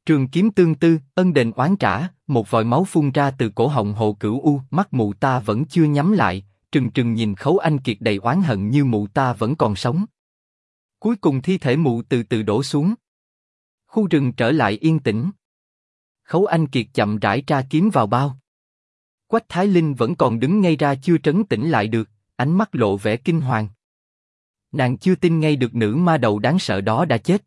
Trường kiếm tương tư, ân đền oán trả, một vòi máu phun ra từ cổ họng Hồ Cửu U, mắt mụ ta vẫn chưa nhắm lại, trừng trừng nhìn Khấu Anh Kiệt đầy oán hận như mụ ta vẫn còn sống. Cuối cùng thi thể mụ từ từ đổ xuống. Khu rừng trở lại yên tĩnh. Khấu Anh Kiệt chậm rãi tra kiếm vào bao. Quách Thái Linh vẫn còn đứng ngay ra chưa trấn tĩnh lại được, ánh mắt lộ vẻ kinh hoàng. Nàng chưa tin ngay được nữ ma đầu đáng sợ đó đã chết.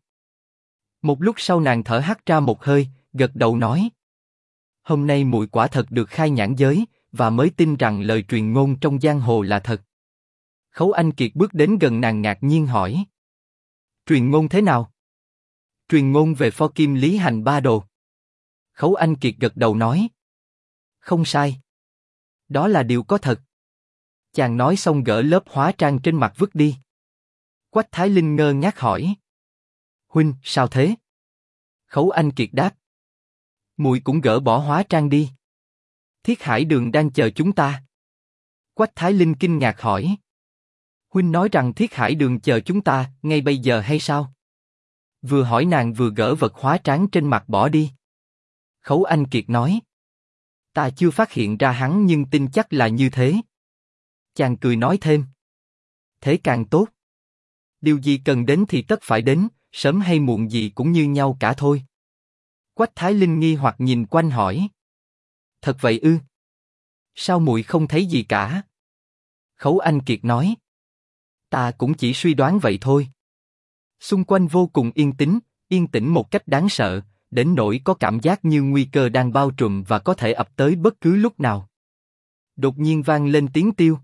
Một lúc sau nàng thở hắt ra một hơi, gật đầu nói: hôm nay muội quả thật được khai nhãn giới, và mới tin rằng lời truyền ngôn trong giang hồ là thật. Khấu Anh Kiệt bước đến gần nàng ngạc nhiên hỏi: truyền ngôn thế nào? Truyền ngôn về pho kim Lý Hành Ba Đồ. Khấu Anh Kiệt gật đầu nói: không sai. Đó là điều có thật. Chàng nói xong gỡ lớp hóa trang trên mặt vứt đi. Quách Thái Linh ngơ ngác hỏi: huynh, sao thế? Khấu Anh Kiệt đáp: muội cũng gỡ bỏ hóa trang đi. Thiết Hải Đường đang chờ chúng ta. Quách Thái Linh kinh ngạc hỏi: huynh nói rằng Thiết Hải Đường chờ chúng ta ngay bây giờ hay sao? Vừa hỏi nàng vừa gỡ vật hóa trang trên mặt bỏ đi. Khấu Anh Kiệt nói: ta chưa phát hiện ra hắn nhưng tin chắc là như thế. Chàng cười nói thêm: thế càng tốt. Điều gì cần đến thì tất phải đến, sớm hay muộn gì cũng như nhau cả thôi. Quách Thái Linh nghi hoặc nhìn quanh hỏi: thật vậy ư? Sao muội không thấy gì cả? Khấu Anh Kiệt nói: ta cũng chỉ suy đoán vậy thôi. Xung quanh vô cùng yên tĩnh một cách đáng sợ, đến nỗi có cảm giác như nguy cơ đang bao trùm và có thể ập tới bất cứ lúc nào. Đột nhiên vang lên tiếng tiêu.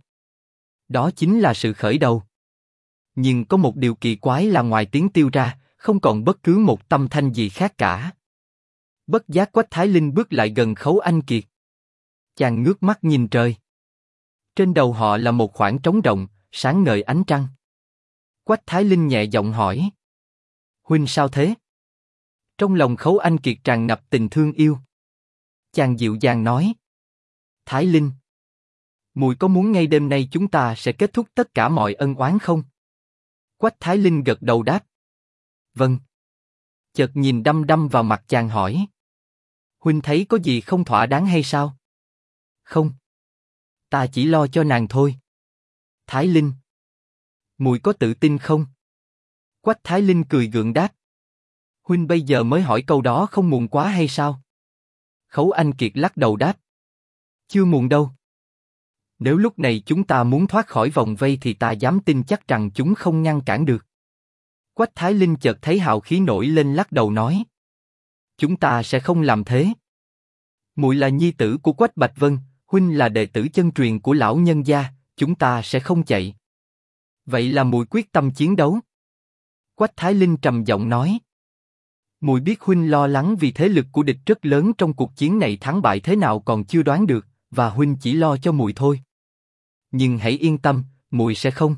Đó chính là sự khởi đầu. Nhưng có một điều kỳ quái là ngoài tiếng tiêu ra, không còn bất cứ một tâm thanh gì khác cả. Bất giác Quách Thái Linh bước lại gần Khấu Anh Kiệt. Chàng ngước mắt nhìn trời. Trên đầu họ là một khoảng trống rộng, sáng ngời ánh trăng. Quách Thái Linh nhẹ giọng hỏi: huynh sao thế? Trong lòng Khấu Anh Kiệt tràn ngập tình thương yêu. Chàng dịu dàng nói: Thái Linh, muội có muốn ngay đêm nay chúng ta sẽ kết thúc tất cả mọi ân oán không? Quách Thái Linh gật đầu đáp: vâng. Chợt nhìn đăm đăm vào mặt chàng hỏi: huynh thấy có gì không thỏa đáng hay sao? Không. Ta chỉ lo cho nàng thôi. Thái Linh, muội có tự tin không? Quách Thái Linh cười gượng đáp: huynh bây giờ mới hỏi câu đó không muộn quá hay sao? Khấu Anh Kiệt lắc đầu đáp: chưa muộn đâu. Nếu lúc này chúng ta muốn thoát khỏi vòng vây thì ta dám tin chắc rằng chúng không ngăn cản được. Quách Thái Linh chợt thấy hào khí nổi lên lắc đầu nói: chúng ta sẽ không làm thế. Muội là nhi tử của Quách Bạch Vân, huynh là đệ tử chân truyền của lão nhân gia, chúng ta sẽ không chạy. Vậy là muội quyết tâm chiến đấu. Quách Thái Linh trầm giọng nói: muội biết huynh lo lắng vì thế lực của địch rất lớn trong cuộc chiến này, thắng bại thế nào còn chưa đoán được, và huynh chỉ lo cho muội thôi. Nhưng hãy yên tâm, muội sẽ không.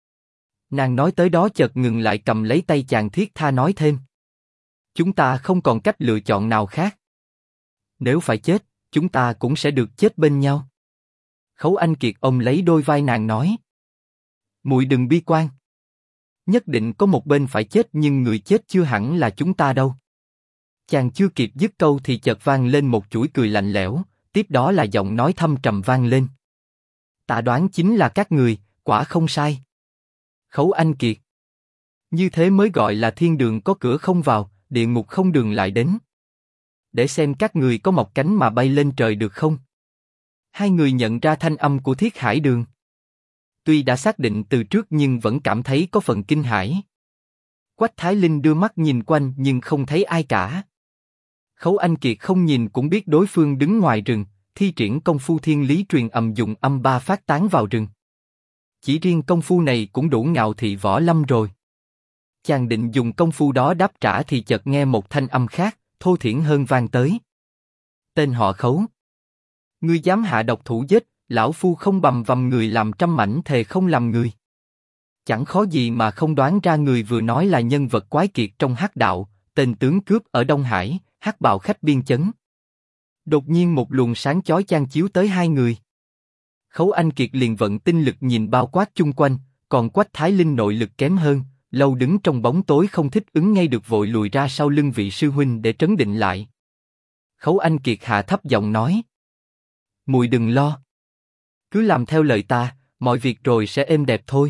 Nàng nói tới đó chợt ngừng lại, cầm lấy tay chàng thiết tha nói thêm: chúng ta không còn cách lựa chọn nào khác. Nếu phải chết, chúng ta cũng sẽ được chết bên nhau. Khấu Anh Kiệt ôm lấy đôi vai nàng nói: muội đừng bi quan. Nhất định có một bên phải chết, nhưng người chết chưa hẳn là chúng ta đâu. Chàng chưa kịp dứt câu thì chợt vang lên một chuỗi cười lạnh lẽo, tiếp đó là giọng nói thâm trầm vang lên: ta đoán chính là các người, quả không sai. Khấu Anh Kiệt, như thế mới gọi là thiên đường có cửa không vào, địa ngục không đường lại đến. Để xem các người có mọc cánh mà bay lên trời được không? Hai người nhận ra thanh âm của Thiết Hải Đường. Tuy đã xác định từ trước nhưng vẫn cảm thấy có phần kinh hãi. Quách Thái Linh đưa mắt nhìn quanh nhưng không thấy ai cả. Khấu Anh Kiệt không nhìn cũng biết đối phương đứng ngoài rừng, thi triển công phu thiên lý truyền âm dùng âm ba phát tán vào rừng. Chỉ riêng công phu này cũng đủ ngạo thị võ lâm rồi. Chàng định dùng công phu đó đáp trả thì chợt nghe một thanh âm khác, thô thiển hơn vang tới. Tên họ Khấu, ngươi dám hạ độc thủ giết, lão phu không bầm vằm người làm trăm mảnh thề không làm người. Chẳng khó gì mà không đoán ra người vừa nói là nhân vật quái kiệt trong hắc đạo, tên tướng cướp ở Đông Hải, hắc bào khách biên chấn. Đột nhiên một luồng sáng chói chang chiếu tới hai người. Khấu Anh Kiệt liền vận tinh lực nhìn bao quát chung quanh, còn Quách Thái Linh nội lực kém hơn, lâu đứng trong bóng tối không thích ứng ngay được vội lùi ra sau lưng vị sư huynh để trấn định lại. Khấu Anh Kiệt hạ thấp giọng nói. Muội đừng lo. Cứ làm theo lời ta, mọi việc rồi sẽ êm đẹp thôi.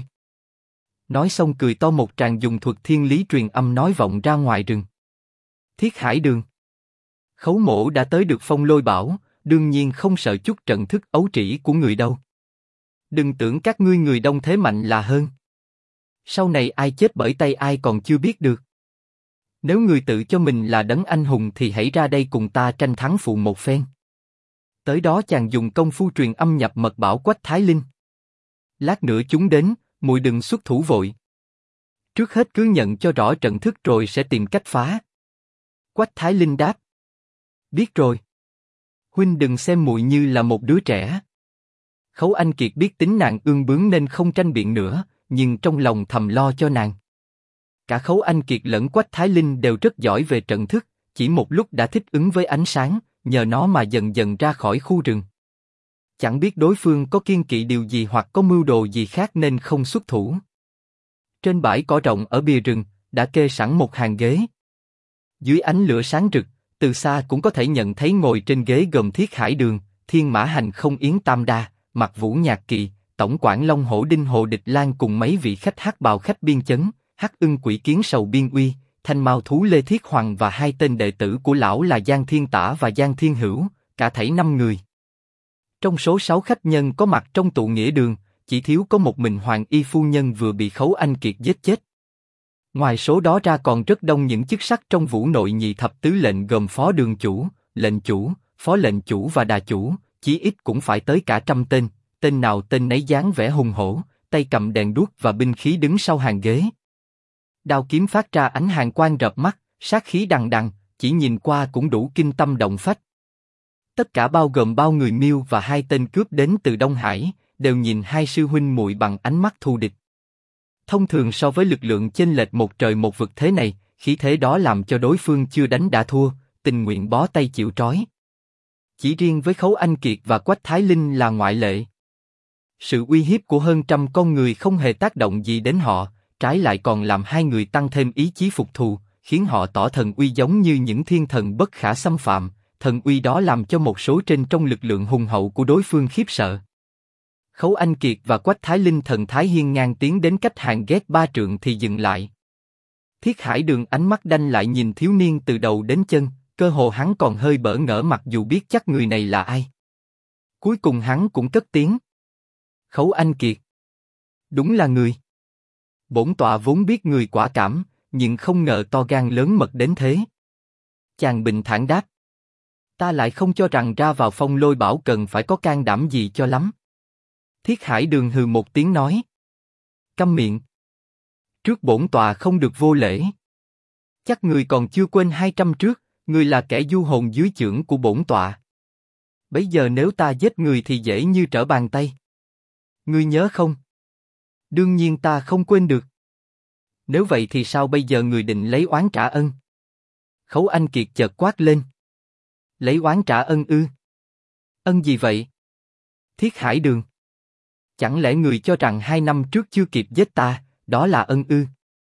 Nói xong cười to một tràng dùng thuật thiên lý truyền âm nói vọng ra ngoài rừng. Thiết Hải Đường. Khấu Mỗ đã tới được Phong Lôi Bảo, đương nhiên không sợ chút trận thức ấu trĩ của người đâu. Đừng tưởng các ngươi người đông thế mạnh là hơn. Sau này ai chết bởi tay ai còn chưa biết được. Nếu người tự cho mình là đấng anh hùng thì hãy ra đây cùng ta tranh thắng phụ một phen. Tới đó chàng dùng công phu truyền âm nhập mật bảo Quách Thái Linh. Lát nữa chúng đến, muội đừng xuất thủ vội. Trước hết cứ nhận cho rõ trận thức rồi sẽ tìm cách phá. Quách Thái Linh đáp. Biết rồi. Huynh đừng xem muội như là một đứa trẻ. Khấu Anh Kiệt biết tính nàng ương bướng nên không tranh biện nữa, nhưng trong lòng thầm lo cho nàng. Cả Khấu Anh Kiệt lẫn Quách Thái Linh đều rất giỏi về trận thức, chỉ một lúc đã thích ứng với ánh sáng, nhờ nó mà dần dần ra khỏi khu rừng. Chẳng biết đối phương có kiêng kỵ điều gì hoặc có mưu đồ gì khác nên không xuất thủ. Trên bãi cỏ rộng ở bìa rừng, đã kê sẵn một hàng ghế. Dưới ánh lửa sáng rực, từ xa cũng có thể nhận thấy ngồi trên ghế gồm Thiết Hải Đường, Thiên Mã Hành Không Yến Tam Đa, Mặc Vũ Nhạc Kỳ, Tổng quản Long Hổ Đinh Hồ Địch Lan cùng mấy vị khách hắc bào khách biên chấn, Hắc Ưng Quỷ Kiến Sầu Biên Uy, Thanh Mao Thú Lê Thiết Hoàng và hai tên đệ tử của lão là Giang Thiên Tả và Giang Thiên Hữu, cả thảy 5 người. Trong số 6 khách nhân có mặt trong tụ nghĩa đường, chỉ thiếu có một mình Hoàng Y phu nhân vừa bị Khấu Anh Kiệt giết chết. Ngoài số đó ra còn rất đông những chức sắc trong Vũ Nội Nhị Thập Tứ Lệnh gồm phó đường chủ, lệnh chủ, phó lệnh chủ và đà chủ, chí ít cũng phải tới cả 100 tên, tên nào tên nấy dáng vẻ hùng hổ, tay cầm đèn đuốc và binh khí đứng sau hàng ghế. Đao kiếm phát ra ánh hàn quang rợp mắt, sát khí đằng đằng, chỉ nhìn qua cũng đủ kinh tâm động phách. Tất cả bao gồm bao người Miêu và hai tên cướp đến từ Đông Hải, đều nhìn hai sư huynh muội bằng ánh mắt thù địch. Thông thường so với lực lượng chênh lệch một trời một vực thế này, khí thế đó làm cho đối phương chưa đánh đã thua, tình nguyện bó tay chịu trói. Chỉ riêng với Khấu Anh Kiệt và Quách Thái Linh là ngoại lệ. Sự uy hiếp của hơn 100 con người không hề tác động gì đến họ, trái lại còn làm hai người tăng thêm ý chí phục thù, khiến họ tỏ thần uy giống như những thiên thần bất khả xâm phạm. Thần uy đó làm cho một số trên trong lực lượng hùng hậu của đối phương khiếp sợ. Khấu Anh Kiệt và Quách Thái Linh thần thái hiên ngang tiến đến cách hàng ghét 3 trượng thì dừng lại. Thiết Hải Đường ánh mắt đanh lại nhìn thiếu niên từ đầu đến chân, cơ hồ hắn còn hơi bỡ ngỡ mặc dù biết chắc người này là ai. Cuối cùng hắn cũng cất tiếng. Khấu Anh Kiệt. Đúng là người. Bổn tọa vốn biết người quả cảm, nhưng không ngờ to gan lớn mật đến thế. Chàng bình thản đáp. Ta lại không cho rằng ra vào Phong Lôi Bảo cần phải có can đảm gì cho lắm. Thiết Hải Đường hừ một tiếng nói. Câm miệng. Trước bổn tọa không được vô lễ. Chắc người còn chưa quên 200 trước, người là kẻ du hồn dưới chưởng của bổn tọa. Bây giờ nếu ta giết người thì dễ như trở bàn tay. Ngươi nhớ không? Đương nhiên ta không quên được. Nếu vậy thì sao bây giờ người định lấy oán trả ân? Khấu Anh Kiệt chợt quát lên. Lấy oán trả ân ư? Ân gì vậy? Thiết Hải Đường. Chẳng lẽ người cho rằng 2 năm trước chưa kịp giết ta, đó là ân ư?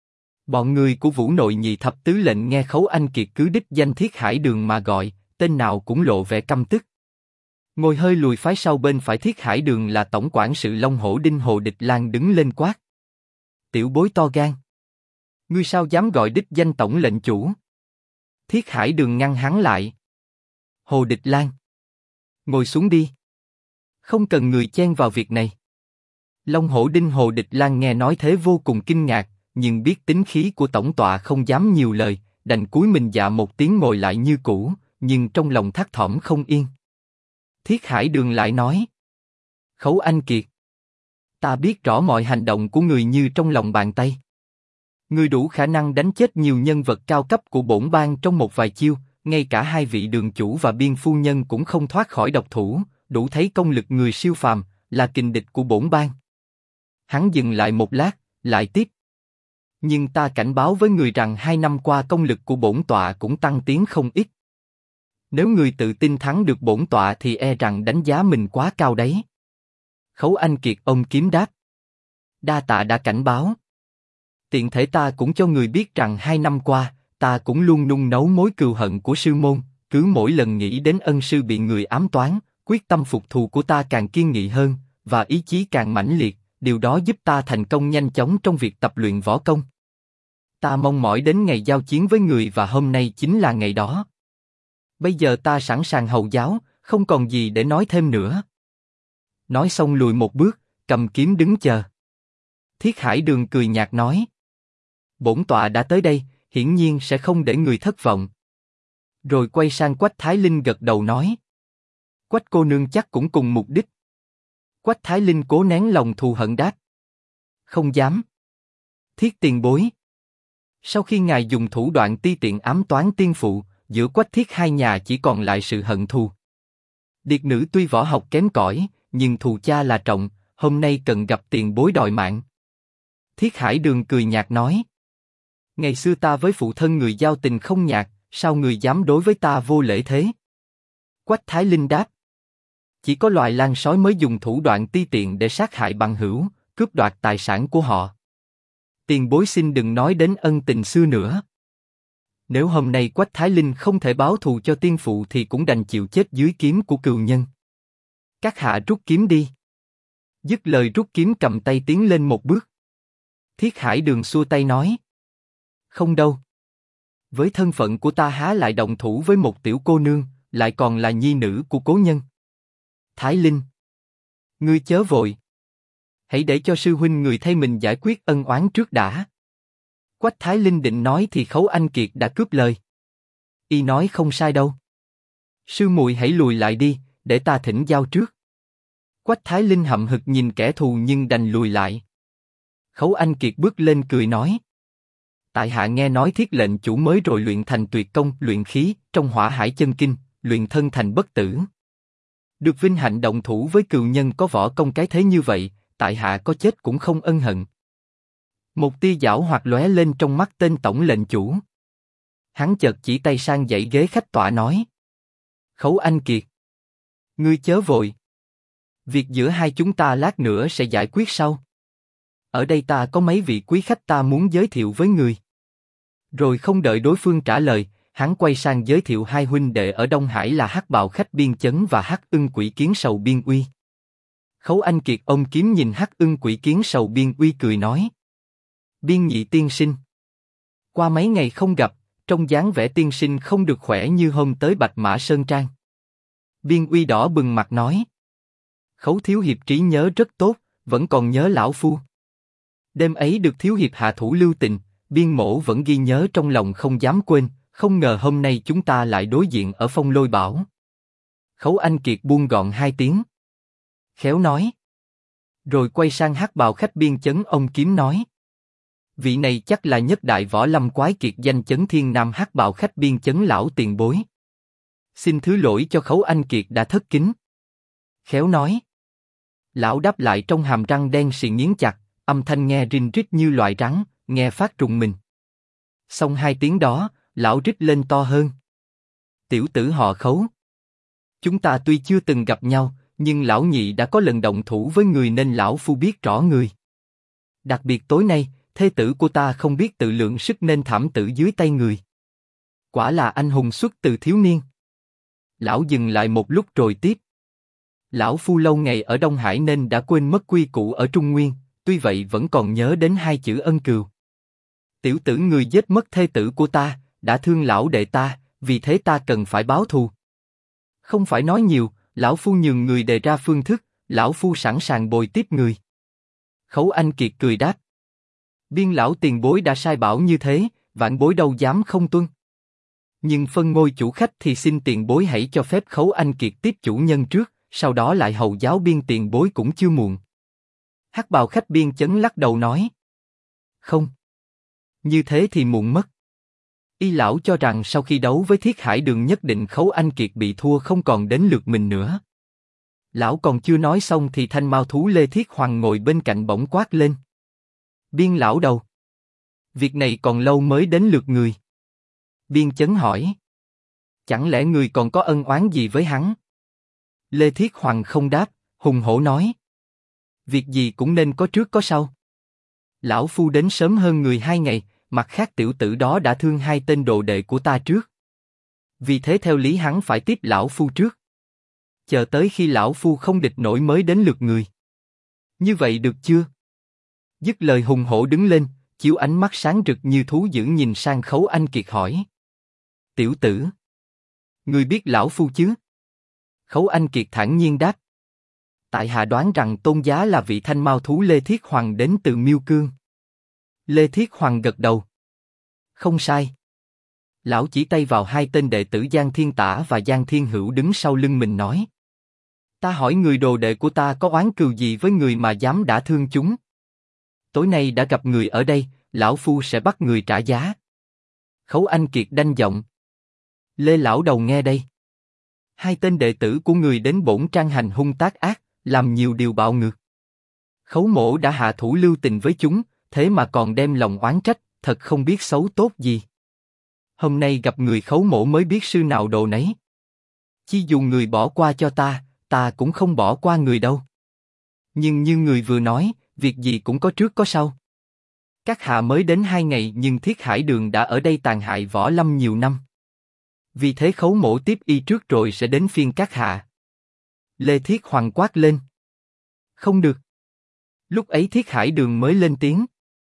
Bọn người của Vũ Nội Nhị Thập Tứ Lệnh nghe Khấu Anh Kiệt cứ đích danh Thiết Hải Đường mà gọi, tên nào cũng lộ vẻ căm tức. Ngồi hơi lùi phái sau bên phải Thiết Hải Đường là tổng quản sự Long Hổ Đinh Hồ Địch Lan đứng lên quát. Tiểu bối to gan. Ngươi sao dám gọi đích danh tổng lệnh chủ? Thiết Hải Đường ngăn hắn lại. Hồ Địch Lan. Ngồi xuống đi. Không cần người chen vào việc này. Long Hổ Đinh Hồ Địch Lan nghe nói thế vô cùng kinh ngạc, nhưng biết tính khí của tổng tọa không dám nhiều lời, đành cúi mình dạ một tiếng ngồi lại như cũ, nhưng trong lòng thắt thỏm không yên. Thiết Hải Đường lại nói. Khấu Anh Kiệt. Ta biết rõ mọi hành động của người như trong lòng bàn tay. Người đủ khả năng đánh chết nhiều nhân vật cao cấp của bổn bang trong một vài chiêu, ngay cả hai vị đường chủ và biên phu nhân cũng không thoát khỏi độc thủ, đủ thấy công lực người siêu phàm, là kình địch của bổn bang. Hắn dừng lại một lát, lại tiếp. Nhưng ta cảnh báo với người rằng 2 năm qua công lực của bổn tọa cũng tăng tiến không ít. Nếu người tự tin thắng được bổn tọa thì e rằng đánh giá mình quá cao đấy. Khấu Anh Kiệt ôm kiếm đáp. Đa tạ đã cảnh báo. Tiện thể ta cũng cho người biết rằng 2 năm qua, ta cũng luôn nung nấu mối cừu hận của sư môn, cứ mỗi lần nghĩ đến ân sư bị người ám toán, quyết tâm phục thù của ta càng kiên nghị hơn, và ý chí càng mãnh liệt, điều đó giúp ta thành công nhanh chóng trong việc tập luyện võ công. Ta mong mỏi đến ngày giao chiến với người và hôm nay chính là ngày đó. Bây giờ ta sẵn sàng hầu giáo, không còn gì để nói thêm nữa. Nói xong lùi một bước, cầm kiếm đứng chờ. Thiết Hải Đường cười nhạt nói: bổn tọa đã tới đây, hiển nhiên sẽ không để người thất vọng. Rồi quay sang Quách Thái Linh gật đầu nói: Quách cô nương chắc cũng cùng mục đích. Quách Thái Linh cố nén lòng thù hận đáp: không dám. Thiết tiền bối. Sau khi ngài dùng thủ đoạn ti tiện ám toán tiên phụ, giữa Quách Thiết hai nhà chỉ còn lại sự hận thù. Điệt nữ tuy võ học kém cỏi, nhưng thù cha là trọng, hôm nay cần gặp tiền bối đòi mạng. Thiết Hải Đường cười nhạt nói: ngày xưa ta với phụ thân người giao tình không nhạt, sao người dám đối với ta vô lễ thế? Quách Thái Linh đáp: chỉ có loài lang sói mới dùng thủ đoạn ti tiện để sát hại bằng hữu, cướp đoạt tài sản của họ. Tiền bối xin đừng nói đến ân tình xưa nữa. Nếu hôm nay Quách Thái Linh không thể báo thù cho tiên phụ thì cũng đành chịu chết dưới kiếm của cừu nhân. Các hạ rút kiếm đi. Dứt lời rút kiếm cầm tay tiến lên một bước. Thiết Hải Đường xua tay nói: không đâu. Với thân phận của ta há lại động thủ với một tiểu cô nương, lại còn là nhi nữ của cố nhân. Thái Linh, ngươi chớ vội. Hãy để cho sư huynh người thay mình giải quyết ân oán trước đã. Quách Thái Linh định nói thì Khấu Anh Kiệt đã cướp lời. Y nói không sai đâu. Sư muội hãy lùi lại đi, để ta thỉnh giao trước. Quách Thái Linh hậm hực nhìn kẻ thù nhưng đành lùi lại. Khấu Anh Kiệt bước lên cười nói: tại hạ nghe nói Thiết lệnh chủ mới rồi luyện thành tuyệt công luyện khí trong Hỏa Hải Chân Kinh, luyện thân thành bất tử. Được vinh hạnh động thủ với cừu nhân có võ công cái thế như vậy, tại hạ có chết cũng không ân hận. Một tia giảo hoạt lóe lên trong mắt tên tổng lệnh chủ. Hắn chợt chỉ tay sang dãy ghế khách tọa nói: Khấu Anh Kiệt, ngươi chớ vội. Việc giữa hai chúng ta lát nữa sẽ giải quyết sau. Ở đây ta có mấy vị quý khách ta muốn giới thiệu với người. Rồi không đợi đối phương trả lời, hắn quay sang giới thiệu hai huynh đệ ở Đông Hải là Hắc Bào Khách Biên Chấn và Hắc Ưng Quỷ Kiến Sầu Biên Uy. Khấu Anh Kiệt ôm kiếm nhìn Hắc Ưng Quỷ Kiến Sầu Biên Uy cười nói: Biên nhị tiên sinh. Qua mấy ngày không gặp, trong dáng vẻ tiên sinh không được khỏe như hôm tới Bạch Mã Sơn Trang. Biên Uy đỏ bừng mặt nói: Khấu thiếu hiệp trí nhớ rất tốt, vẫn còn nhớ lão phu. Đêm ấy được thiếu hiệp hạ thủ lưu tình, Biên mỗ vẫn ghi nhớ trong lòng không dám quên, không ngờ hôm nay chúng ta lại đối diện ở Phong Lôi Bảo. Khấu Anh Kiệt buông gọn hai tiếng. Khéo nói. Rồi quay sang Hắc Bào Khách Biên Chấn ông kiếm nói: Vị này chắc là nhất đại võ lâm quái kiệt danh chấn thiên nam Hắc Bào Khách Biên Chấn lão tiền bối. Xin thứ lỗi cho Khấu Anh Kiệt đã thất kính. Khéo nói. Lão đáp lại trong hàm răng đen sì nghiến chặt, âm thanh nghe rinh rít như loài rắn, nghe phát rùng mình. Xong hai tiếng đó, lão rít lên to hơn: Tiểu tử họ Khấu, chúng ta tuy chưa từng gặp nhau, nhưng lão nhị đã có lần động thủ với người nên lão phu biết rõ người. Đặc biệt tối nay, thê tử của ta không biết tự lượng sức nên thảm tử dưới tay người. Quả là anh hùng xuất từ thiếu niên. Lão dừng lại một lúc rồi tiếp: Lão phu lâu ngày ở Đông Hải nên đã quên mất quy củ ở Trung Nguyên, tuy vậy vẫn còn nhớ đến hai chữ ân cừu. Tiểu tử người giết mất thê tử của ta, đã thương lão đệ ta, vì thế ta cần phải báo thù. Không phải nói nhiều, lão phu nhường người đề ra phương thức, lão phu sẵn sàng bồi tiếp người. Khấu Anh Kiệt cười đáp: Biên lão tiền bối đã sai bảo như thế, vạn bối đâu dám không tuân. Nhưng phân ngôi chủ khách thì xin tiền bối hãy cho phép Khấu Anh Kiệt tiếp chủ nhân trước, sau đó lại hầu giáo Biên tiền bối cũng chưa muộn. Hắc Bào Khách Biên Chấn lắc đầu nói: Không. Như thế thì muộn mất. Y lão cho rằng sau khi đấu với Thiết Hải Đường nhất định Khấu Anh Kiệt bị thua không còn đến lượt mình nữa. Lão còn chưa nói xong thì thanh mao thú Lê Thiết Hoàng ngồi bên cạnh bỗng quát lên: Biên lão đầu, việc này còn lâu mới đến lượt người. Biên Chấn hỏi: Chẳng lẽ người còn có ân oán gì với hắn? Lê Thiết Hoàng không đáp, hùng hổ nói: Việc gì cũng nên có trước có sau. Lão phu đến sớm hơn người 2 ngày, mặt khác tiểu tử đó đã thương 2 tên đồ đệ của ta trước. Vì thế theo lý hắn phải tiếp lão phu trước. Chờ tới khi lão phu không địch nổi mới đến lượt người. Như vậy được chưa? Dứt lời hùng hổ đứng lên, chiếu ánh mắt sáng rực như thú dữ nhìn sang Khấu Anh Kiệt hỏi. Tiểu tử, ngươi biết lão phu chứ? Khấu Anh Kiệt thản nhiên đáp. Tại hạ đoán rằng tôn giá là vị thanh mao thú Lê Thiết Hoàng đến từ Miêu Cương. Lê Thiết Hoàng gật đầu. Không sai. Lão chỉ tay vào 2 tên đệ tử Giang Thiên Tả và Giang Thiên Hữu đứng sau lưng mình nói. Ta hỏi người đồ đệ của ta có oán cừu gì với người mà dám đả thương chúng? Tối nay đã gặp người ở đây, lão phu sẽ bắt người trả giá. Khấu Anh Kiệt đanh giọng. Lê lão đầu nghe đây. 2 tên đệ tử của người đến bổn trang hành hung tác ác, làm nhiều điều bạo ngược. Khấu mỗ đã hạ thủ lưu tình với chúng, thế mà còn đem lòng oán trách, thật không biết xấu tốt gì. Hôm nay gặp người Khấu mỗ mới biết sư nào đồ nấy. Chi dù người bỏ qua cho ta cũng không bỏ qua người đâu. Nhưng như người vừa nói, việc gì cũng có trước có sau. Các hạ mới đến 2 ngày nhưng Thiết Hải Đường đã ở đây tàn hại võ lâm nhiều năm. Vì thế Khấu mỗ tiếp y trước rồi sẽ đến phiên các hạ. Lê Thiết Hoàng quát lên. Không được. Lúc ấy Thiết Hải Đường mới lên tiếng.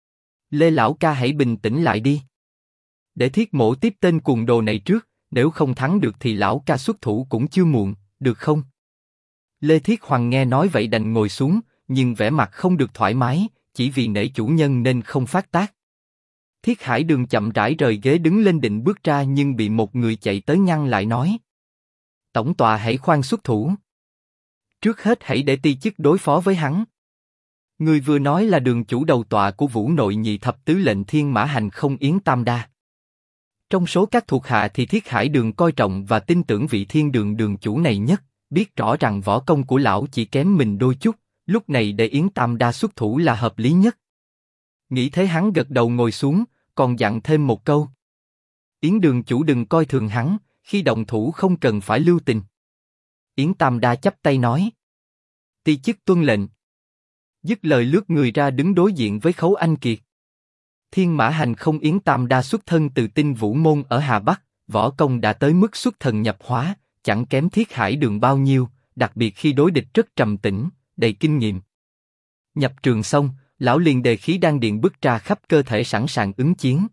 Lê lão ca hãy bình tĩnh lại đi. Để Thiết mỗ tiếp tên cuồng đồ này trước, nếu không thắng được thì lão ca xuất thủ cũng chưa muộn, được không? Lê Thiết Hoàng nghe nói vậy đành ngồi xuống, nhưng vẻ mặt không được thoải mái, chỉ vì nể chủ nhân nên không phát tác. Thiết Hải Đường chậm rãi rời ghế đứng lên định bước ra nhưng bị một người chạy tới ngăn lại nói. Tổng tọa hãy khoan xuất thủ. Trước hết hãy để ti chức đối phó với hắn. Người vừa nói là Đường chủ đầu tọa của Vũ Nội Nhị Thập Tứ lệnh Thiên Mã Hành Không Yến Tam Đa. Trong số các thuộc hạ thì Thiết Hải Đường coi trọng và tin tưởng vị Thiên Đường đường chủ này nhất, biết rõ rằng võ công của lão chỉ kém mình đôi chút, lúc này để Yến Tam Đa xuất thủ là hợp lý nhất. Nghĩ thế hắn gật đầu ngồi xuống, còn dặn thêm một câu. Yến đường chủ đừng coi thường hắn, khi động thủ không cần phải lưu tình. Yến Tam Đa chắp tay nói. Ti chức tuân lệnh. Dứt lời lướt người ra đứng đối diện với Khấu Anh Kiệt. Thiên Mã Hành Không Yến Tam Đa xuất thân từ Tinh Vũ Môn ở Hà Bắc, võ công đã tới mức xuất thần nhập hóa, chẳng kém Thiết Hải Đường bao nhiêu, đặc biệt khi đối địch rất trầm tĩnh, đầy kinh nghiệm. Nhập trường xong, lão liền đề khí đan điện bứt ra khắp cơ thể sẵn sàng ứng chiến.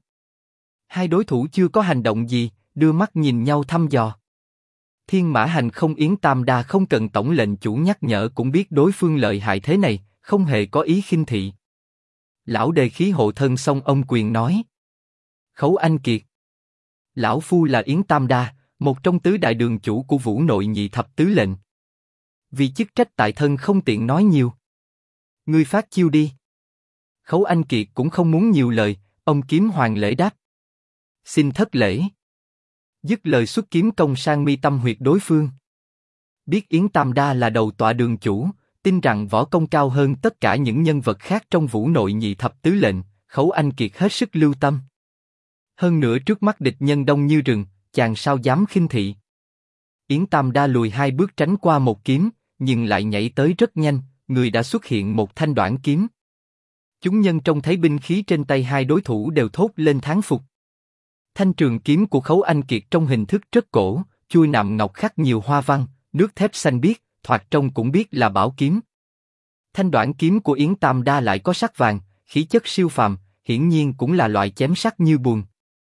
2 đối thủ chưa có hành động gì, đưa mắt nhìn nhau thăm dò. Thiên Mã Hành Không Yến Tam Đa không cần tổng lệnh chủ nhắc nhở cũng biết đối phương lợi hại thế này, không hề có ý khinh thị. Lão đề khí hộ thân xong ông quyền nói. Khấu Anh Kiệt. Lão phu là Yến Tam Đa, một trong tứ đại đường chủ của Vũ Nội Nhị Thập Tứ lệnh. Vì chức trách tại thân không tiện nói nhiều. Ngươi phát chiêu đi. Khấu Anh Kiệt cũng không muốn nhiều lời, ông kiếm hoàng lễ đáp. Xin thất lễ. Dứt lời xuất kiếm công sang mi tâm huyệt đối phương. Biết Yến Tam Đa là đầu tọa đường chủ, tin rằng võ công cao hơn tất cả những nhân vật khác trong Vũ Nội Nhị Thập Tứ lệnh, Khấu Anh Kiệt hết sức lưu tâm. Hơn nữa trước mắt địch nhân đông như rừng, chàng sao dám khinh thị. Yến Tam Đa lùi 2 bước tránh qua một kiếm, nhưng lại nhảy tới rất nhanh, người đã xuất hiện một thanh đoản kiếm. Chúng nhân trông thấy binh khí trên tay 2 đối thủ đều thốt lên thán phục. Thanh trường kiếm của Khấu Anh Kiệt trong hình thức rất cổ, chuôi nạm ngọc khắc nhiều hoa văn, nước thép xanh biếc, thoạt trông cũng biết là bảo kiếm. Thanh đoản kiếm của Yến Tam Đa lại có sắc vàng, khí chất siêu phàm, hiển nhiên cũng là loại chém sắc như buồn.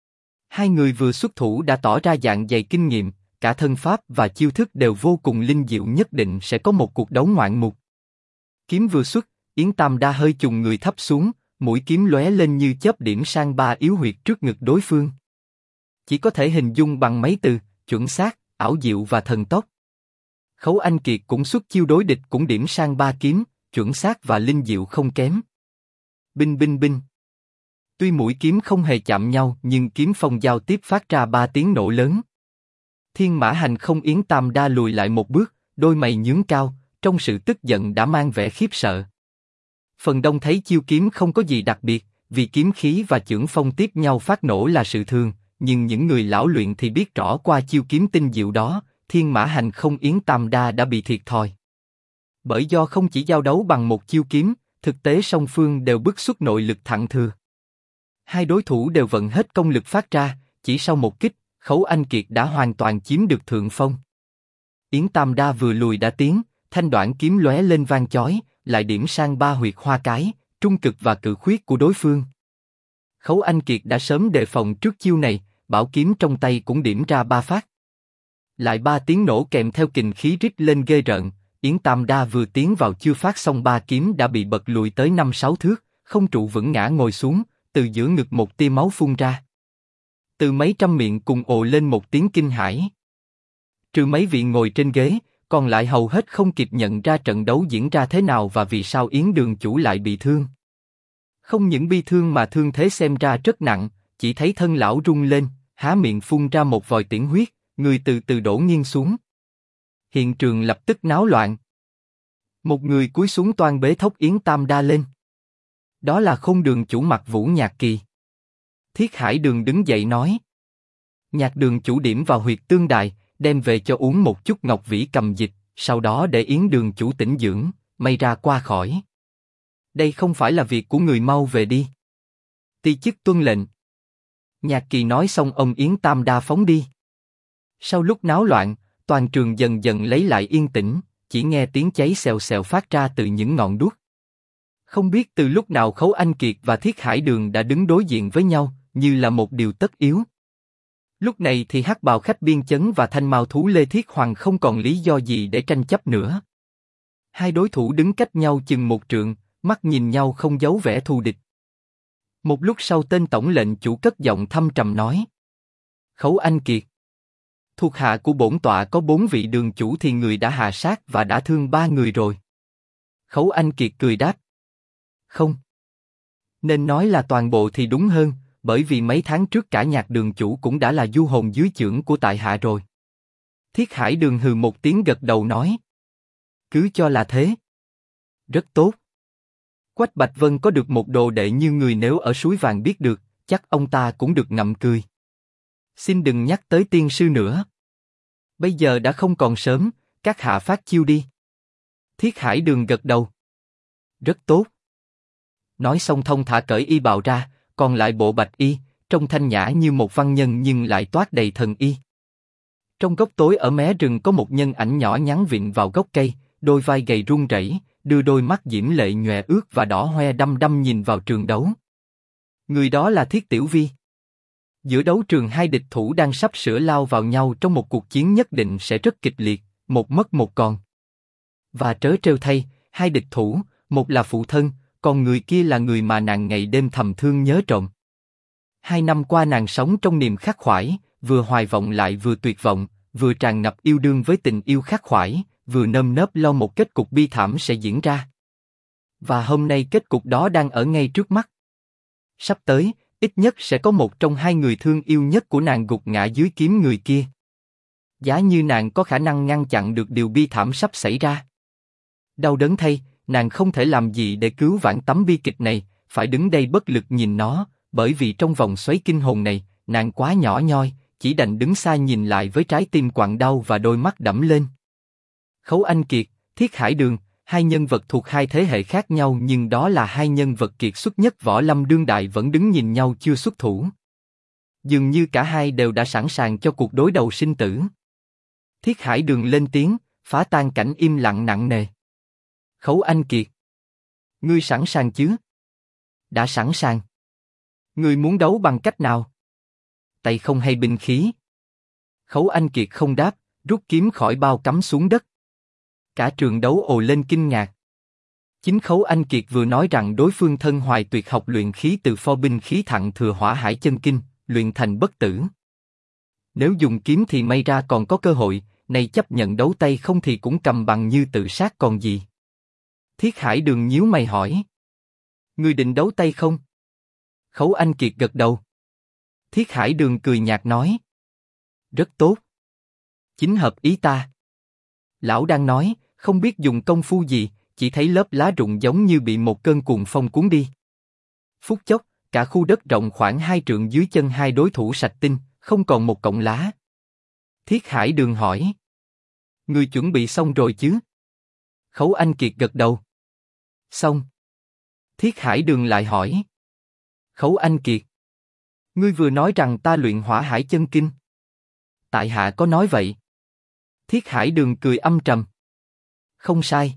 2 người vừa xuất thủ đã tỏ ra dạng dày kinh nghiệm, cả thân pháp và chiêu thức đều vô cùng linh diệu, nhất định sẽ có một cuộc đấu ngoạn mục. Kiếm vừa xuất, Yến Tam Đa hơi chùng người thấp xuống, mũi kiếm lóe lên như chớp điểm sang 3 yếu huyệt trước ngực đối phương. Chỉ có thể hình dung bằng mấy từ: chuẩn xác, ảo diệu và thần tốc. Khấu Anh Kiệt cũng xuất chiêu đối địch cũng điểm sang 3 kiếm, chuẩn xác và linh diệu không kém. Binh binh binh. Tuy mũi kiếm không hề chạm nhau nhưng kiếm phong giao tiếp phát ra 3 tiếng nổ lớn. Thiên Mã Hành Không Yến Tam Đa lùi lại một bước, đôi mày nhướng cao, trong sự tức giận đã mang vẻ khiếp sợ. Phần đông thấy chiêu kiếm không có gì đặc biệt, vì kiếm khí và chưởng phong tiếp nhau phát nổ là sự thường, nhưng những người lão luyện thì biết rõ qua chiêu kiếm tinh diệu đó, Thiên Mã Hành Không Yến Tam Đa đã bị thiệt thòi. Bởi do không chỉ giao đấu bằng một chiêu kiếm, Thực tế song phương đều bức xuất nội lực thặng thừa. Hai đối thủ đều vận hết công lực phát ra, chỉ sau một kích, Khấu Anh Kiệt đã hoàn toàn chiếm được thượng phong. Yến Tam Đa vừa lùi đã tiến, thanh đoạn kiếm lóe lên vang chói, lại điểm sang ba huyệt hoa cái, trung cực và cự khuyết của đối phương. Khấu Anh Kiệt đã sớm đề phòng trước chiêu này, bảo kiếm trong tay cũng điểm ra ba phát. Lại ba tiếng nổ kèm theo kình khí rít lên ghê rợn, Yến Tam Đa vừa tiến vào chưa phát xong ba kiếm đã bị bật lùi tới 5-6 thước, không trụ vững ngã ngồi xuống, từ giữa ngực một tia máu phun ra. Từ mấy trăm miệng cùng ồ lên một tiếng kinh hãi. Trừ mấy vị ngồi trên ghế, còn lại hầu hết không kịp nhận ra trận đấu diễn ra thế nào và vì sao Yến đường chủ lại bị thương. Không những bi thương mà thương thế xem ra rất nặng, chỉ thấy thân lão rung lên, há miệng phun ra một vòi tiễn huyết, người từ từ đổ nghiêng xuống. Hiện trường lập tức náo loạn. Một người cúi xuống toan bế thốc Yến Tam Đa lên. Đó là Khôn đường chủ Mặc Vũ Nhạc Kỳ. Thiết Hải Đường đứng dậy nói: Nhạc đường chủ điểm vào huyệt tương đài, đem về cho uống một chút ngọc vĩ cầm dịch, sau đó để Yến đường chủ tĩnh dưỡng, may ra qua khỏi. Đây không phải là việc của người, mau về đi. Ti chức tuân lệnh. Nhạc Kỳ nói xong ông Yến Tam Đa phóng đi. Sau lúc náo loạn, toàn trường dần dần lấy lại yên tĩnh, chỉ nghe tiếng cháy xèo xèo phát ra từ những ngọn đuốc. Không biết từ lúc nào Khấu Anh Kiệt và Thiết Hải Đường đã đứng đối diện với nhau, như là một điều tất yếu. Lúc này thì Hắc Bào Khách Biên Chấn và Thanh Mao Thú Lê Thiết Hoàng không còn lý do gì để tranh chấp nữa. Hai đối thủ đứng cách nhau chừng một trượng, mắt nhìn nhau không giấu vẻ thù địch. Một lúc sau tên tổng lệnh chủ cất giọng thâm trầm nói: Khấu Anh Kiệt, thuộc hạ của bổn tọa có 4 vị đường chủ thì người đã hạ sát và đã thương 3 người rồi. Khấu Anh Kiệt cười đáp: Không. Nên nói là toàn bộ thì đúng hơn, bởi vì mấy tháng trước cả Nhạc đường chủ cũng đã là du hồn dưới chưởng của tại hạ rồi. Thiết Hải Đường hừ một tiếng gật đầu nói: Cứ cho là thế. Rất tốt. Quách Bạch Vân có được một đồ đệ như người, nếu ở suối vàng biết được, chắc ông ta cũng được ngậm cười. Xin đừng nhắc tới tiên sư nữa. Bây giờ đã không còn sớm, các hạ phát chiêu đi. Thiết Hải Đường gật đầu. Rất tốt. Nói xong thông thả cởi y bào ra, còn lại bộ bạch y, trông thanh nhã như một văn nhân nhưng lại toát đầy thần y. Trong góc tối ở mé rừng có một nhân ảnh nhỏ nhắn vịn vào gốc cây, đôi vai gầy run rẩy, đưa đôi mắt diễm lệ nhòe ướt và đỏ hoe đăm đăm nhìn vào trường đấu. Người đó là Thiết Tiểu Vi. Giữa đấu trường hai địch thủ đang sắp sửa lao vào nhau trong một cuộc chiến nhất định sẽ rất kịch liệt, một mất một còn. Và trớ trêu thay, hai địch thủ, một là phụ thân, còn người kia là người mà nàng ngày đêm thầm thương nhớ trộm. 2 năm qua nàng sống trong niềm khắc khoải, vừa hoài vọng lại vừa tuyệt vọng, vừa tràn ngập yêu đương với tình yêu khắc khoải, vừa nơm nớp lo một kết cục bi thảm sẽ diễn ra. Và hôm nay kết cục đó đang ở ngay trước mắt. Sắp tới, ít nhất sẽ có một trong hai người thương yêu nhất của nàng gục ngã dưới kiếm người kia. Giá như nàng có khả năng ngăn chặn được điều bi thảm sắp xảy ra. Đau đớn thay, nàng không thể làm gì để cứu vãn tấm bi kịch này, phải đứng đây bất lực nhìn nó, bởi vì trong vòng xoáy kinh hồn này, nàng quá nhỏ nhoi, chỉ đành đứng xa nhìn lại với trái tim quặn đau và đôi mắt đẫm lên. Khấu Anh Kiệt, Thiết Hải Đường, hai nhân vật thuộc hai thế hệ khác nhau nhưng đó là hai nhân vật kiệt xuất nhất võ lâm đương đại vẫn đứng nhìn nhau chưa xuất thủ. Dường như cả hai đều đã sẵn sàng cho cuộc đối đầu sinh tử. Thiết Hải Đường lên tiếng, phá tan cảnh im lặng nặng nề. Khấu Anh Kiệt, ngươi sẵn sàng chứ? Đã sẵn sàng. Ngươi muốn đấu bằng cách nào? Tay không hay binh khí? Khấu Anh Kiệt không đáp, rút kiếm khỏi bao cắm xuống đất. Cả trường đấu ồ lên kinh ngạc. Chính Khấu Anh Kiệt vừa nói rằng đối phương thân hoài tuyệt học luyện khí từ pho binh khí thặng thừa hỏa hải chân kinh, luyện thành bất tử. Nếu dùng kiếm thì may ra còn có cơ hội, này chấp nhận đấu tay không thì cũng cầm bằng như tự sát còn gì. Thiết Hải Đường nhíu mày hỏi. Ngươi định đấu tay không? Khấu Anh Kiệt gật đầu. Thiết Hải Đường cười nhạt nói. Rất tốt. Chính hợp ý ta. Lão đang nói, không biết dùng công phu gì, chỉ thấy lớp lá rụng giống như bị một cơn cuồng phong cuốn đi. Phút chốc, cả khu đất rộng khoảng 2 trượng dưới chân hai đối thủ sạch tinh, không còn một cọng lá. Thiết Hải Đường hỏi. Ngươi chuẩn bị xong rồi chứ? Khấu Anh Kiệt gật đầu. Xong. Thiết Hải Đường lại hỏi. Khấu Anh Kiệt. Ngươi vừa nói rằng ta luyện Hỏa Hải Chân Kinh. Tại hạ có nói vậy. Thiết Hải Đường cười âm trầm. Không sai.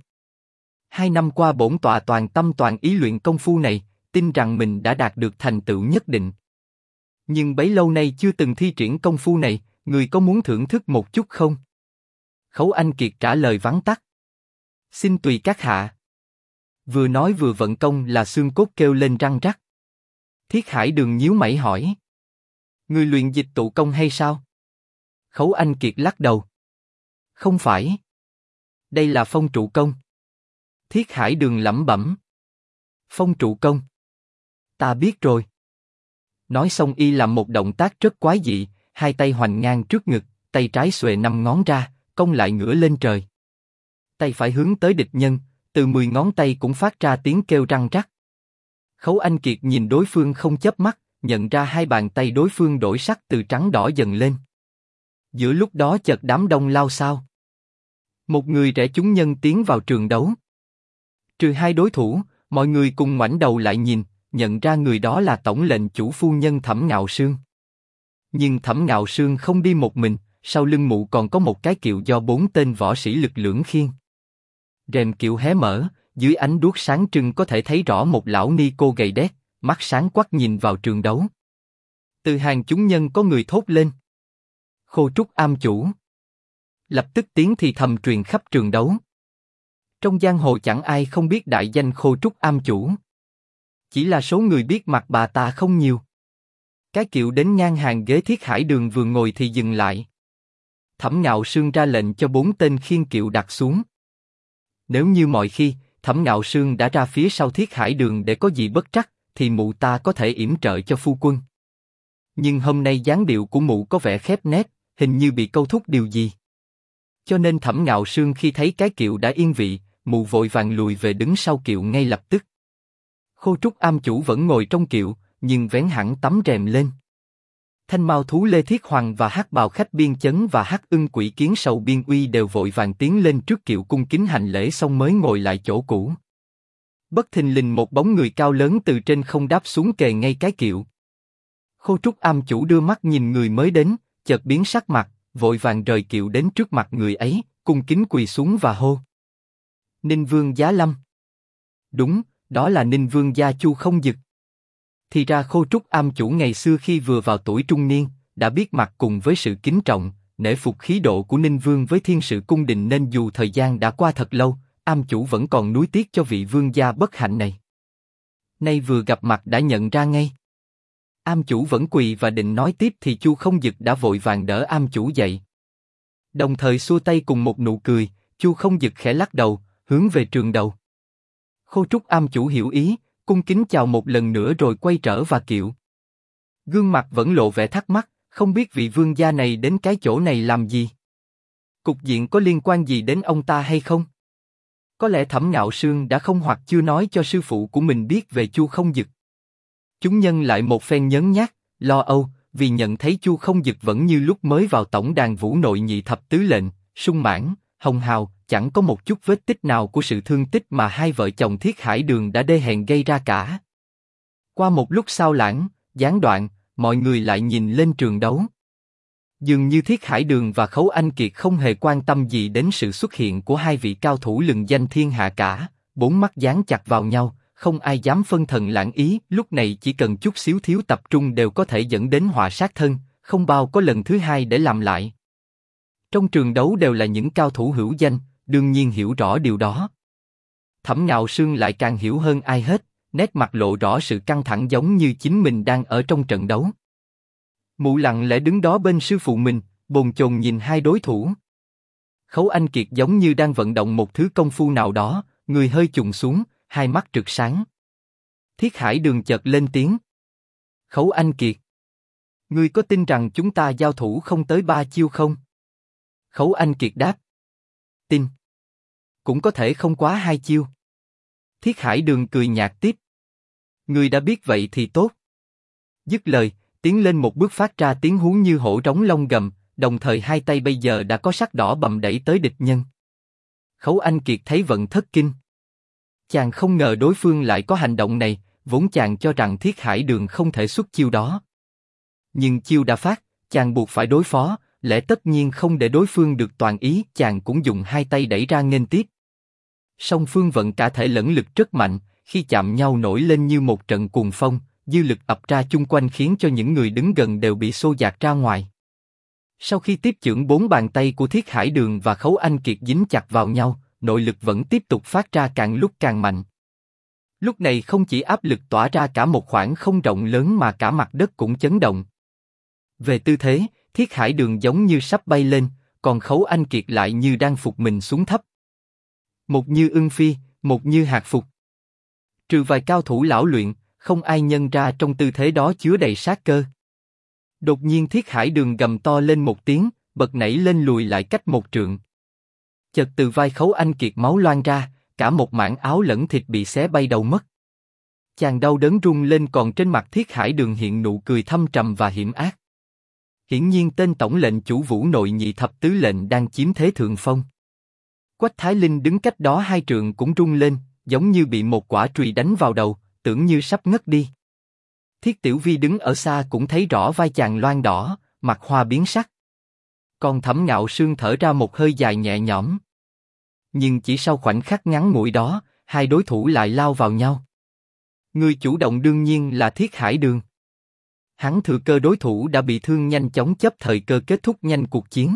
2 năm qua bổn tọa toàn tâm toàn ý luyện công phu này, tin rằng mình đã đạt được thành tựu nhất định. Nhưng bấy lâu nay chưa từng thi triển công phu này, người có muốn thưởng thức một chút không? Khấu Anh Kiệt trả lời vắn tắt. Xin tùy các hạ. Vừa nói vừa vận công là xương cốt kêu lên răng rắc. Thiết Hải Đường nhíu mày hỏi. Người luyện dịch tụ công hay sao? Khấu Anh Kiệt lắc đầu. Không phải. Đây là phong trụ công. Thiết Hải Đường lẩm bẩm. Phong trụ công. Ta biết rồi. Nói xong y làm một động tác rất quái dị, hai tay hoành ngang trước ngực, tay trái xuề 5 ngón ra, cong lại ngửa lên trời. Tay phải hướng tới địch nhân, từ 10 ngón tay cũng phát ra tiếng kêu răng rắc. Khấu Anh Kiệt nhìn đối phương không chớp mắt, nhận ra hai bàn tay đối phương đổi sắc từ trắng đỏ dần lên. Giữa lúc đó chợt đám đông lao xao. Một người trẻ chúng nhân tiến vào trường đấu. Trừ hai đối thủ, mọi người cùng ngoảnh đầu lại nhìn, nhận ra người đó là tổng lệnh chủ phu nhân Thẩm Ngạo Sương. Nhưng Thẩm Ngạo Sương không đi một mình, sau lưng mụ còn có một cái kiệu do 4 tên võ sĩ lực lưỡng khiêng. Rèm kiệu hé mở, dưới ánh đuốc sáng trưng có thể thấy rõ một lão ni cô gầy đét, mắt sáng quắc nhìn vào trường đấu. Từ hàng chúng nhân có người thốt lên. Khô Trúc am chủ. Lập tức tiếng thì thầm truyền khắp trường đấu. Trong giang hồ chẳng ai không biết đại danh Khô Trúc am chủ. Chỉ là số người biết mặt bà ta không nhiều. Cái kiệu đến ngang hàng ghế Thiết Hải Đường vừa ngồi thì dừng lại. Thẩm Ngạo Sương ra lệnh cho 4 tên khiêng kiệu đặt xuống. Nếu như mọi khi, Thẩm Ngạo Sương đã ra phía sau Thiết Hải Đường để có gì bất trắc, thì mụ ta có thể yểm trợ cho phu quân. Nhưng hôm nay dáng điệu của mụ có vẻ khép nép, hình như bị câu thúc điều gì. Cho nên Thẩm Ngạo Sương khi thấy cái kiệu đã yên vị, mụ vội vàng lùi về đứng sau kiệu ngay lập tức. Khô Trúc am chủ vẫn ngồi trong kiệu, nhưng vén hẳn tấm rèm lên. Thanh Mao Thú Lê Thiết Hoàng và Hắc Bào Khách Biên Chấn và Hắc Ưng Quỷ Kiến Sầu Biên Uy đều vội vàng tiến lên trước kiệu cung kính hành lễ xong mới ngồi lại chỗ cũ. Bất thình lình một bóng người cao lớn từ trên không đáp xuống kề ngay cái kiệu. Khô Trúc am chủ đưa mắt nhìn người mới đến, chợt biến sắc mặt, vội vàng rời kiệu đến trước mặt người ấy, cung kính quỳ xuống và hô. Ninh Vương Giá Lâm. Đúng, đó là Ninh Vương gia Chu Không Dực. Thì ra Khô Trúc am chủ ngày xưa khi vừa vào tuổi trung niên, đã biết mặt cùng với sự kính trọng, nể phục khí độ của Ninh Vương với thiên sự cung đình nên dù thời gian đã qua thật lâu, am chủ vẫn còn nuối tiếc cho vị vương gia bất hạnh này. Nay vừa gặp mặt đã nhận ra ngay. Am chủ vẫn quỳ và định nói tiếp thì Chu Không Dực đã vội vàng đỡ am chủ dậy. Đồng thời xua tay cùng một nụ cười, Chu Không Dực khẽ lắc đầu, hướng về trường đầu. Khô Trúc am chủ hiểu ý, cung kính chào một lần nữa rồi quay trở vào kiệu. Gương mặt vẫn lộ vẻ thắc mắc, không biết vị vương gia này đến cái chỗ này làm gì. Cục diện có liên quan gì đến ông ta hay không? Có lẽ Thẩm Ngạo Sương đã không hoặc chưa nói cho sư phụ của mình biết về Chu Không Dực. Chúng nhân lại một phen nhấn nhác, lo âu, vì nhận thấy Chu Không Dực vẫn như lúc mới vào tổng đàn vũ nội nhị thập tứ lệnh, sung mãn, hồng hào, chẳng có một chút vết tích nào của sự thương tích mà hai vợ chồng Thiết Hải Đường đã đê hèn gây ra cả. Qua một lúc sao lãng, gián đoạn, mọi người lại nhìn lên trường đấu. Dường như Thiết Hải Đường và Khấu Anh Kiệt không hề quan tâm gì đến sự xuất hiện của hai vị cao thủ lừng danh thiên hạ cả, bốn mắt dán chặt vào nhau, không ai dám phân thần lãng ý, lúc này chỉ cần chút xíu thiếu tập trung đều có thể dẫn đến họa sát thân, không bao có lần thứ hai để làm lại. Trong trường đấu đều là những cao thủ hữu danh, đương nhiên hiểu rõ điều đó. Thẩm Ngạo Sương lại càng hiểu hơn ai hết, nét mặt lộ rõ sự căng thẳng giống như chính mình đang ở trong trận đấu. Mụ lặng lẽ đứng đó bên sư phụ mình, bồn chồn nhìn hai đối thủ. Khấu Anh Kiệt giống như đang vận động một thứ công phu nào đó, người hơi chùng xuống, hai mắt rực sáng. Thiết Hải Đường chợt lên tiếng. Khấu Anh Kiệt, ngươi có tin rằng chúng ta giao thủ không tới 3 chiêu không? Khấu Anh Kiệt đáp. Tin. Cũng có thể không quá 2 chiêu. Thiết Hải Đường cười nhạt tiếp. Ngươi đã biết vậy thì tốt. Dứt lời, tiến lên một bước phát ra tiếng hú như hổ trống long gầm, đồng thời hai tay bây giờ đã có sắc đỏ bầm đẩy tới địch nhân. Khấu Anh Kiệt thấy vận thất kinh. Chàng không ngờ đối phương lại có hành động này, vốn chàng cho rằng Thiết Hải Đường không thể xuất chiêu đó. Nhưng chiêu đã phát, chàng buộc phải đối phó, lẽ tất nhiên không để đối phương được toàn ý, chàng cũng dùng hai tay đẩy ra nghênh tiếp. Song phương vận cả thể lẫn lực rất mạnh, khi chạm nhau nổi lên như một trận cuồng phong, dư lực ập ra chung quanh khiến cho những người đứng gần đều bị xô dạt ra ngoài. Sau khi tiếp chưởng 4 bàn tay của Thiết Hải Đường và Khấu Anh Kiệt dính chặt vào nhau, nội lực vẫn tiếp tục phát ra càng lúc càng mạnh. Lúc này không chỉ áp lực tỏa ra cả một khoảng không rộng lớn mà cả mặt đất cũng chấn động. Về tư thế, Thiết Hải Đường giống như sắp bay lên, còn Khấu Anh Kiệt lại như đang phục mình xuống thấp. Một như ưng phi, một như hạt phục. Trừ vài cao thủ lão luyện, không ai nhận ra trong tư thế đó chứa đầy sát cơ. Đột nhiên Thiết Hải Đường gầm to lên một tiếng, bật nảy lên lùi lại cách một trượng. Chợt từ vai Khấu Anh Kiệt máu loang ra, cả một mảng áo lẫn thịt bị xé bay đầu mất. Chàng đau đớn rung lên, còn trên mặt Thiết Hải Đường hiện nụ cười thâm trầm và hiểm ác. Hiển nhiên tên tổng lệnh chủ Vũ Nội Nhị Thập Tứ lệnh đang chiếm thế thượng phong. Quách Thái Linh đứng cách đó 2 trượng cũng rung lên, giống như bị một quả chùy đánh vào đầu, tưởng như sắp ngất đi. Thiết Tiểu Vi đứng ở xa cũng thấy rõ vai chàng loang đỏ, mặt hoa biến sắc. Còn Thẩm Ngạo Sương thở ra một hơi dài nhẹ nhõm. Nhưng chỉ sau khoảnh khắc ngắn ngủi đó, hai đối thủ lại lao vào nhau. Người chủ động đương nhiên là Thiết Hải Đường. Hắn thừa cơ đối thủ đã bị thương nhanh chóng chấp thời cơ kết thúc nhanh cuộc chiến.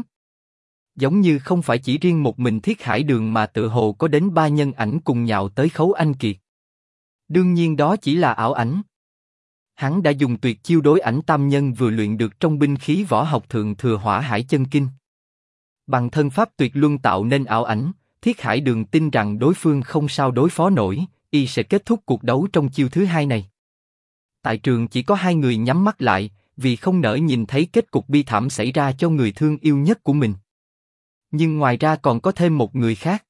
Giống như không phải chỉ riêng một mình Thiết Hải Đường mà tự hồ có đến 3 nhân ảnh cùng nhào tới Khấu Anh Kiệt. Đương nhiên đó chỉ là ảo ảnh. Hắn đã dùng tuyệt chiêu đối ảnh tam nhân vừa luyện được trong binh khí võ học thượng thừa Hỏa Hải Chân Kinh. Bằng thân pháp tuyệt luân tạo nên ảo ảnh, Thiết Hải Đường tin rằng đối phương không sao đối phó nổi, y sẽ kết thúc cuộc đấu trong chiêu thứ 2 này. Tại trường chỉ có 2 người nhắm mắt lại, vì không nỡ nhìn thấy kết cục bi thảm xảy ra cho người thương yêu nhất của mình. Nhưng ngoài ra còn có thêm một người khác.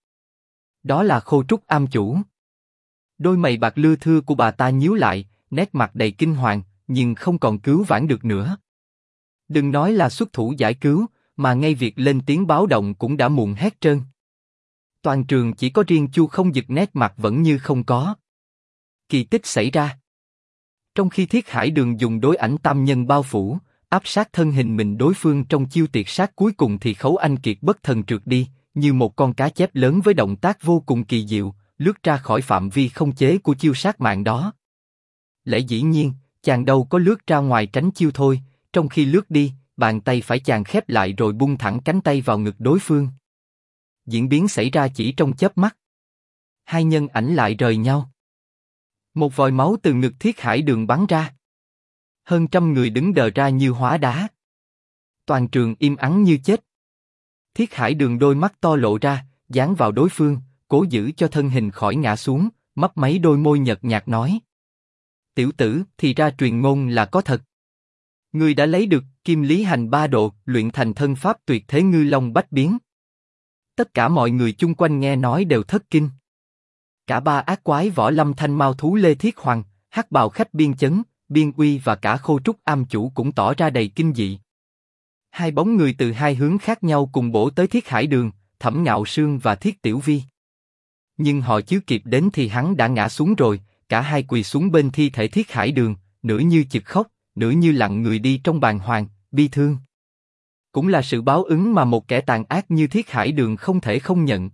Đó là Khô Trúc Am chủ. Đôi mày bạc lưa thưa của bà ta nhíu lại, nét mặt đầy kinh hoàng, nhưng không còn cứu vãn được nữa. Đừng nói là xuất thủ giải cứu, mà ngay việc lên tiếng báo động cũng đã muộn hết trơn. Toàn trường chỉ có riêng Chu Không Dực nét mặt vẫn như không có. Kỳ tích xảy ra. Trong khi Thiết Hải Đường dùng đối ảnh tam nhân bao phủ, áp sát thân hình mình đối phương trong chiêu tuyệt sát cuối cùng, thì Khấu Anh Kiệt bất thần trượt đi, như một con cá chép lớn với động tác vô cùng kỳ diệu, lướt ra khỏi phạm vi không chế của chiêu sát mạng đó. Lẽ dĩ nhiên, chàng đâu có lướt ra ngoài tránh chiêu thôi, trong khi lướt đi, bàn tay phải chàng khép lại rồi bung thẳng cánh tay vào ngực đối phương. Diễn biến xảy ra chỉ trong chớp mắt. Hai nhân ảnh lại rời nhau. Một vòi máu từ ngực Thiết Hải Đường bắn ra. Hơn trăm người đứng đờ ra như hóa đá. Toàn trường im ắng như chết. Thiết Hải Đường đôi mắt to lộ ra, dán vào đối phương, cố giữ cho thân hình khỏi ngã xuống, mấp máy đôi môi nhợt nhạt nói: "Tiểu tử, thì ra truyền ngôn là có thật. Ngươi đã lấy được Kim Lý Hành 3 độ, luyện thành thân pháp tuyệt thế Ngư Long Bách Biến." Tất cả mọi người chung quanh nghe nói đều thất kinh. Cả 3 ác quái Võ Lâm Thanh Mao Thú Lê Thiết Hoàng, Hắc Bào Khách Biên Chấn, Biên Uy và cả Khô Trúc Am chủ cũng tỏ ra đầy kinh dị. 2 bóng người từ 2 hướng khác nhau cùng bổ tới Thiết Hải Đường, Thẩm Ngạo Sương và Thiết Tiểu Vi. Nhưng họ chưa kịp đến thì hắn đã ngã xuống rồi, cả hai quỳ xuống bên thi thể Thiết Hải Đường, nửa như chực khóc, nửa như lặng người đi trong bàng hoàng, bi thương. Cũng là sự báo ứng mà một kẻ tàn ác như Thiết Hải Đường không thể không nhận.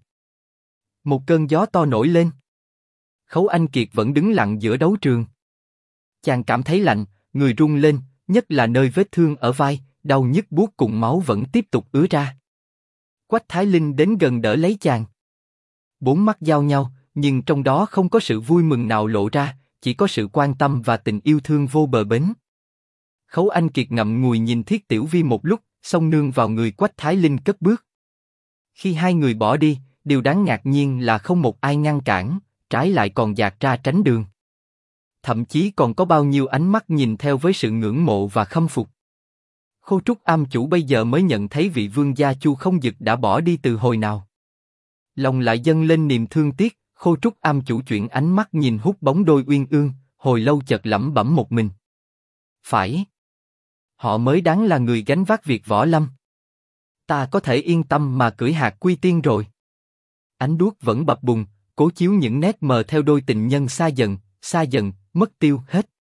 Một cơn gió to nổi lên. Khấu Anh Kiệt vẫn đứng lặng giữa đấu trường. Chàng cảm thấy lạnh, người run lên, nhất là nơi vết thương ở vai, đau nhức buốt cùng máu vẫn tiếp tục ứa ra. Quách Thái Linh đến gần đỡ lấy chàng. 4 mắt giao nhau, nhưng trong đó không có sự vui mừng nào lộ ra, chỉ có sự quan tâm và tình yêu thương vô bờ bến. Khấu Anh Kiệt ngậm ngùi nhìn Thiết Tiểu Vi một lúc, xong nương vào người Quách Thái Linh cất bước. Khi hai người bỏ đi, điều đáng ngạc nhiên là không một ai ngăn cản, trái lại còn dạt ra tránh đường. Thậm chí còn có bao nhiêu ánh mắt nhìn theo với sự ngưỡng mộ và khâm phục. Khô Trúc Am chủ bây giờ mới nhận thấy vị vương gia Chu Không Dực đã bỏ đi từ hồi nào. Lòng lại dâng lên niềm thương tiếc, Khô Trúc Am chủ chuyển ánh mắt nhìn hút bóng đôi uyên ương, hồi lâu chợt lẩm bẩm một mình. Phải. Họ mới đáng là người gánh vác việc võ lâm. Ta có thể yên tâm mà cưỡi hạc quy tiên rồi. Ánh đuốc vẫn bập bùng, cố chiếu những nét mờ theo đôi tình nhân xa dần, mất tiêu hết.